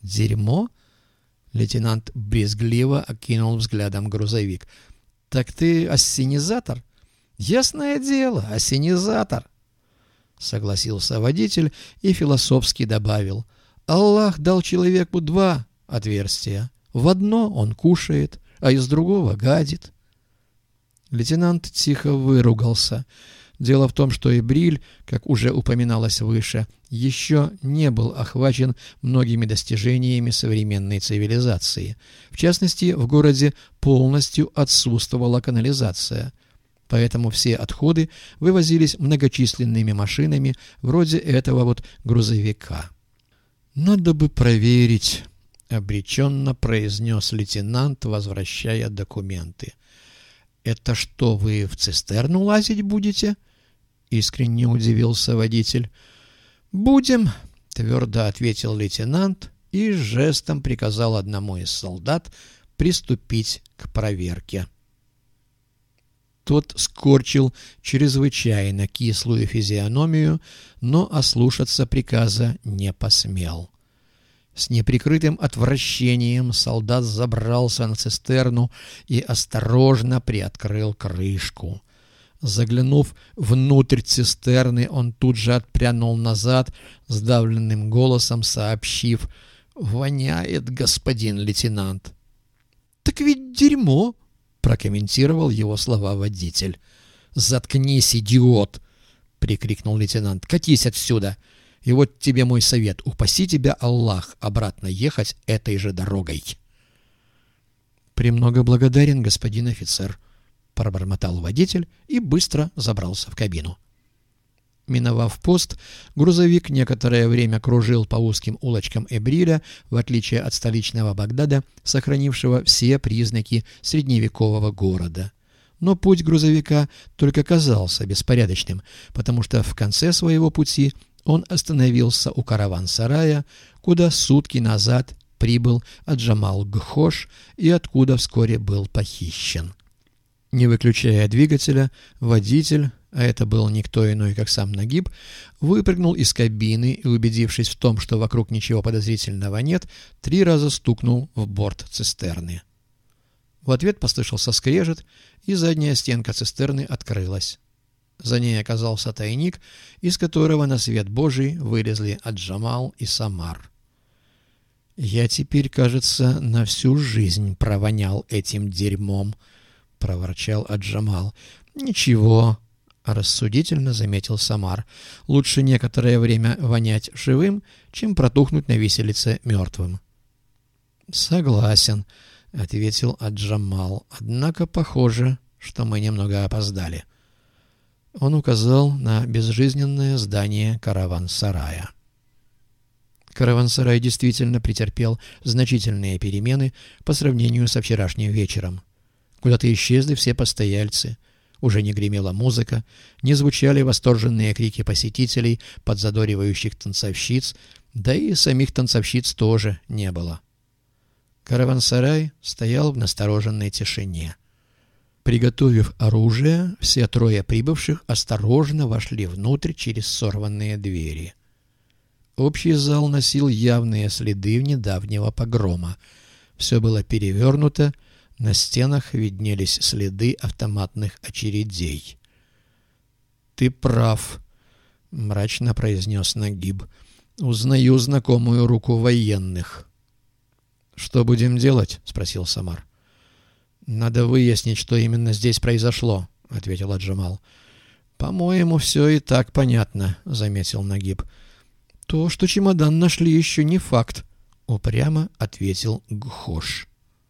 «Дерьмо?» Лейтенант брезгливо окинул взглядом грузовик. «Так ты ассенизатор?» «Ясное дело, ассенизатор», — согласился водитель и философски добавил. «Аллах дал человеку два отверстия. В одно он кушает, а из другого гадит». Лейтенант тихо выругался. Дело в том, что Эбриль, как уже упоминалось выше, еще не был охвачен многими достижениями современной цивилизации. В частности, в городе полностью отсутствовала канализация. Поэтому все отходы вывозились многочисленными машинами вроде этого вот грузовика. «Надо бы проверить», — обреченно произнес лейтенант, возвращая документы. «Это что, вы в цистерну лазить будете?» — искренне удивился водитель. «Будем», — твердо ответил лейтенант и жестом приказал одному из солдат приступить к проверке. Тот скорчил чрезвычайно кислую физиономию, но ослушаться приказа не посмел. С неприкрытым отвращением солдат забрался на цистерну и осторожно приоткрыл крышку. Заглянув внутрь цистерны, он тут же отпрянул назад, сдавленным голосом сообщив: «Воняет, господин лейтенант». «Так ведь дерьмо», — прокомментировал его слова водитель. «Заткнись, идиот!» — прикрикнул лейтенант. «Катись отсюда! И вот тебе мой совет. Упаси тебя Аллах обратно ехать этой же дорогой». «Премного благодарен, господин офицер», — пробормотал водитель и быстро забрался в кабину. Миновав пост, грузовик некоторое время кружил по узким улочкам Эбриля, в отличие от столичного Багдада, сохранившего все признаки средневекового города. Но путь грузовика только казался беспорядочным, потому что в конце своего пути он остановился у караван-сарая, куда сутки назад прибыл Аджамал Гхош и откуда вскоре был похищен. Не выключая двигателя, водитель, а это был никто иной, как сам Нагиб, выпрыгнул из кабины и, убедившись в том, что вокруг ничего подозрительного нет, 3 раза стукнул в борт цистерны. В ответ послышался скрежет, и задняя стенка цистерны открылась. За ней оказался тайник, из которого на свет Божий вылезли Аджамал и Самар. «Я теперь, кажется, на всю жизнь провонял этим дерьмом», — проворчал Аджамал. «Ничего», — рассудительно заметил Самар. «Лучше некоторое время вонять живым, чем протухнуть на виселице мертвым». «Согласен», — ответил Аджамал. «Однако похоже, что мы немного опоздали». Он указал на безжизненное здание караван-сарая. Караван-сарай действительно претерпел значительные перемены по сравнению со вчерашним вечером. Куда-то исчезли все постояльцы. Уже не гремела музыка, не звучали восторженные крики посетителей, подзадоривающих танцовщиц, да и самих танцовщиц тоже не было. Караван-сарай стоял в настороженной тишине. Приготовив оружие, все 3 прибывших осторожно вошли внутрь через сорванные двери. Общий зал носил явные следы недавнего погрома. Все было перевернуто, на стенах виднелись следы автоматных очередей. «Ты прав», — мрачно произнес Нагиб. «Узнаю знакомую руку военных». «Что будем делать?» — спросил Самар. «Надо выяснить, что именно здесь произошло», — ответил Аджамал. «По-моему, все и так понятно», — заметил Нагиб. «То, что чемодан нашли, еще не факт», — упрямо ответил Гхош.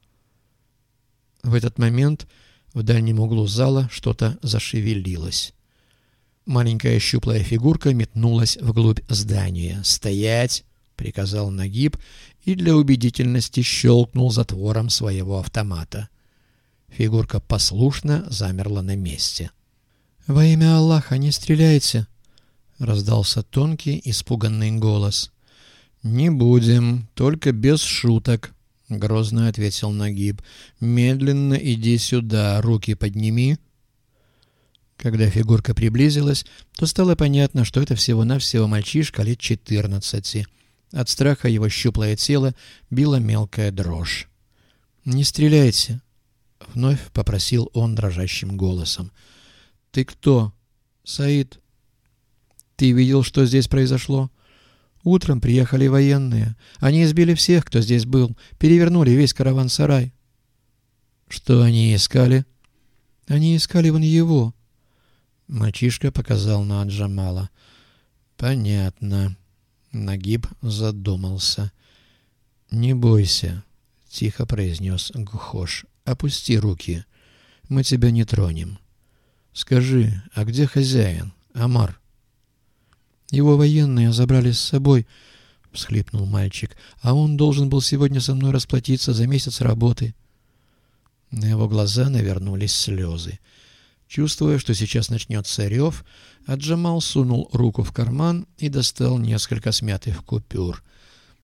В этот момент в дальнем углу зала что-то зашевелилось. Маленькая щуплая фигурка метнулась вглубь здания. «Стоять!» — приказал Нагиб и для убедительности щелкнул затвором своего автомата. Фигурка послушно замерла на месте. «Во имя Аллаха, не стреляйте!» — раздался тонкий, испуганный голос. «Не будем, только без шуток», — грозно ответил Нагиб. «Медленно иди сюда, руки подними». Когда фигурка приблизилась, то стало понятно, что это всего-навсего мальчишка лет 14. От страха его щуплое тело била мелкая дрожь. «Не стреляйте!» — вновь попросил он дрожащим голосом. «Ты кто?» «Саид». «Ты видел, что здесь произошло?» «Утром приехали военные. Они избили всех, кто здесь был. Перевернули весь караван-сарай». «Что они искали?» «Они искали вон его». Мальчишка показал на Джамала. «Понятно». Нагиб задумался. «Не бойся», — тихо произнес Гхош. «Опусти руки. Мы тебя не тронем. Скажи, а где хозяин, Амар?» «Его военные забрали с собой», — всхлипнул мальчик. «А он должен был сегодня со мной расплатиться за месяц работы». На его глаза навернулись слезы. Чувствуя, что сейчас начнется рев, Аджамал сунул руку в карман и достал несколько смятых купюр.